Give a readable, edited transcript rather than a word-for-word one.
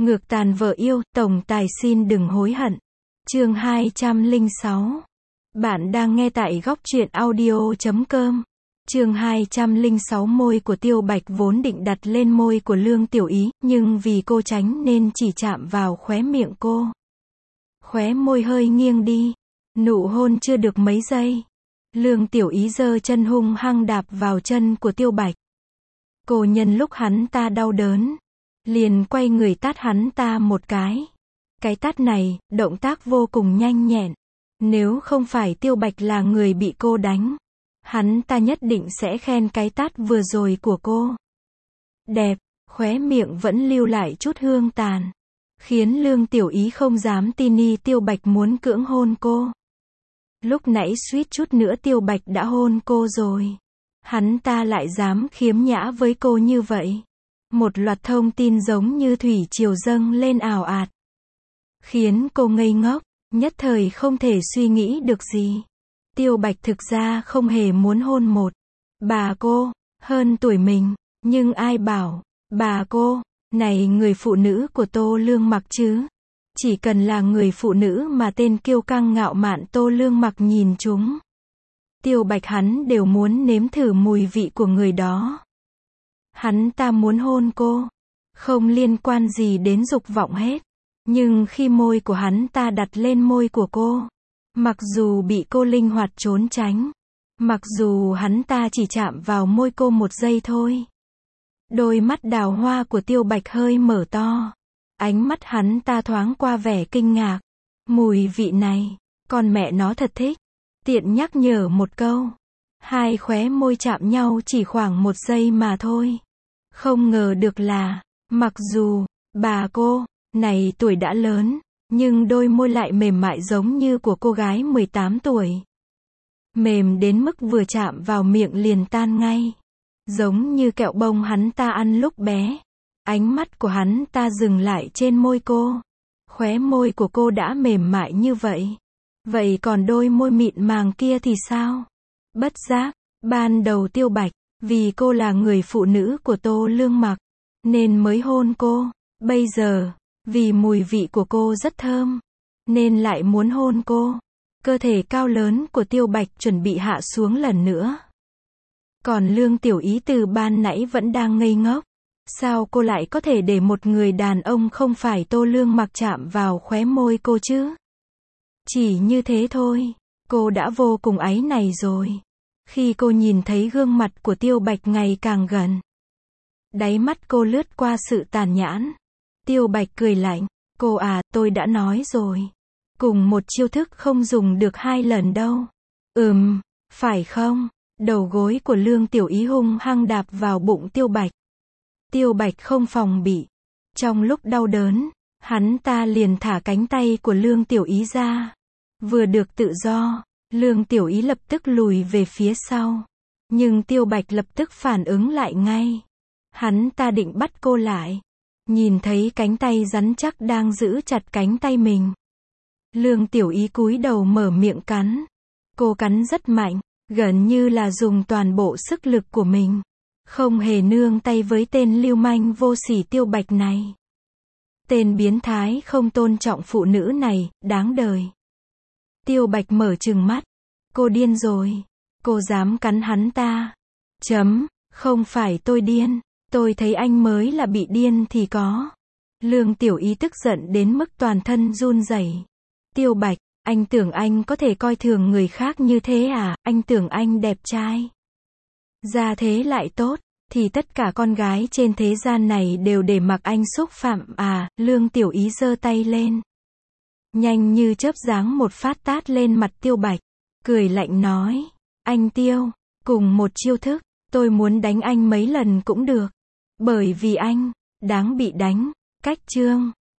Ngược tàn vợ yêu, tổng tài xin đừng hối hận. Chương 206. Bạn đang nghe tại góc truyện audio.com. Chương 206. Môi của Tiêu Bạch vốn định đặt lên môi của Lương Tiểu Ý, nhưng vì cô tránh nên chỉ chạm vào khóe miệng cô. Khóe môi hơi nghiêng đi. Nụ hôn chưa được mấy giây. Lương Tiểu Ý giơ chân hung hăng đạp vào chân của Tiêu Bạch. Cô nhân lúc hắn ta đau đớn, liền quay người tát hắn ta một cái. Cái tát này, động tác vô cùng nhanh nhẹn. Nếu không phải Tiêu Bạch là người bị cô đánh, hắn ta nhất định sẽ khen cái tát vừa rồi của cô. Đẹp, khóe miệng vẫn lưu lại chút hương tàn. Khiến Lương Tiểu Ý không dám tin Tiêu Bạch muốn cưỡng hôn cô. Lúc nãy suýt chút nữa Tiêu Bạch đã hôn cô rồi. Hắn ta lại dám khiếm nhã với cô như vậy. Một loạt thông tin giống như thủy triều dâng lên ào ạt. Khiến cô ngây ngốc, nhất thời không thể suy nghĩ được gì. Tiêu Bạch thực ra không hề muốn hôn một bà cô, hơn tuổi mình, nhưng ai bảo, bà cô, này người phụ nữ của Tô Lương Mặc chứ. Chỉ cần là người phụ nữ mà tên kiêu căng ngạo mạn Tô Lương Mặc nhìn chúng. Tiêu Bạch hắn đều muốn nếm thử mùi vị của người đó. Hắn ta muốn hôn cô, không liên quan gì đến dục vọng hết. Nhưng khi môi của hắn ta đặt lên môi của cô, mặc dù bị cô linh hoạt trốn tránh, mặc dù hắn ta chỉ chạm vào môi cô một giây thôi, đôi mắt đào hoa của Tiêu Bạch hơi mở to. Ánh mắt hắn ta thoáng qua vẻ kinh ngạc. Mùi vị này, con mẹ nó thật thích. Tiện nhắc nhở một câu. Hai khóe môi chạm nhau chỉ khoảng một giây mà thôi. Không ngờ được là, mặc dù bà cô này tuổi đã lớn, nhưng đôi môi lại mềm mại giống như của cô gái 18 tuổi. Mềm đến mức vừa chạm vào miệng liền tan ngay. Giống như kẹo bông hắn ta ăn lúc bé. Ánh mắt của hắn ta dừng lại trên môi cô. Khóe môi của cô đã mềm mại như vậy. Vậy còn đôi môi mịn màng kia thì sao? Bất giác, ban đầu Tiêu Bạch, vì cô là người phụ nữ của Tô Lương Mặc, nên mới hôn cô. Bây giờ, vì mùi vị của cô rất thơm, nên lại muốn hôn cô. Cơ thể cao lớn của Tiêu Bạch chuẩn bị hạ xuống lần nữa. Còn Lương Tiểu Ý từ ban nãy vẫn đang ngây ngốc. Sao cô lại có thể để một người đàn ông không phải Tô Lương Mặc chạm vào khóe môi cô chứ? Chỉ như thế thôi, cô đã vô cùng áy náy rồi. Khi cô nhìn thấy gương mặt của Tiêu Bạch ngày càng gần, đáy mắt cô lướt qua sự tàn nhẫn. Tiêu Bạch cười lạnh, cô à, tôi đã nói rồi. Cùng một chiêu thức không dùng được hai lần đâu. Phải không? Đầu gối của Lương Tiểu Ý hung hăng đạp vào bụng Tiêu Bạch. Tiêu Bạch không phòng bị. Trong lúc đau đớn, hắn ta liền thả cánh tay của Lương Tiểu Ý ra. Vừa được tự do, Lương Tiểu Ý lập tức lùi về phía sau. Nhưng Tiêu Bạch lập tức phản ứng lại ngay. Hắn ta định bắt cô lại. Nhìn thấy cánh tay rắn chắc đang giữ chặt cánh tay mình. Lương Tiểu Ý cúi đầu mở miệng cắn. Cô cắn rất mạnh, gần như là dùng toàn bộ sức lực của mình. Không hề nương tay với tên lưu manh vô sỉ Tiêu Bạch này. Tên biến thái không tôn trọng phụ nữ này, đáng đời. Tiêu Bạch mở trừng mắt. Cô điên rồi. Cô dám cắn hắn ta. Không phải tôi điên. Tôi thấy anh mới là bị điên thì có. Lương Tiểu Ý tức giận đến mức toàn thân run rẩy. Tiêu Bạch, anh tưởng anh có thể coi thường người khác như thế à? Anh tưởng anh đẹp trai, gia thế lại tốt, thì tất cả con gái trên thế gian này đều để mặc anh xúc phạm à? Lương Tiểu Ý giơ tay lên, nhanh như chớp giáng một phát tát lên mặt Tiêu Bạch, cười lạnh nói, anh Tiêu, cùng một chiêu thức, tôi muốn đánh anh mấy lần cũng được, bởi vì anh đáng bị đánh. Cách chương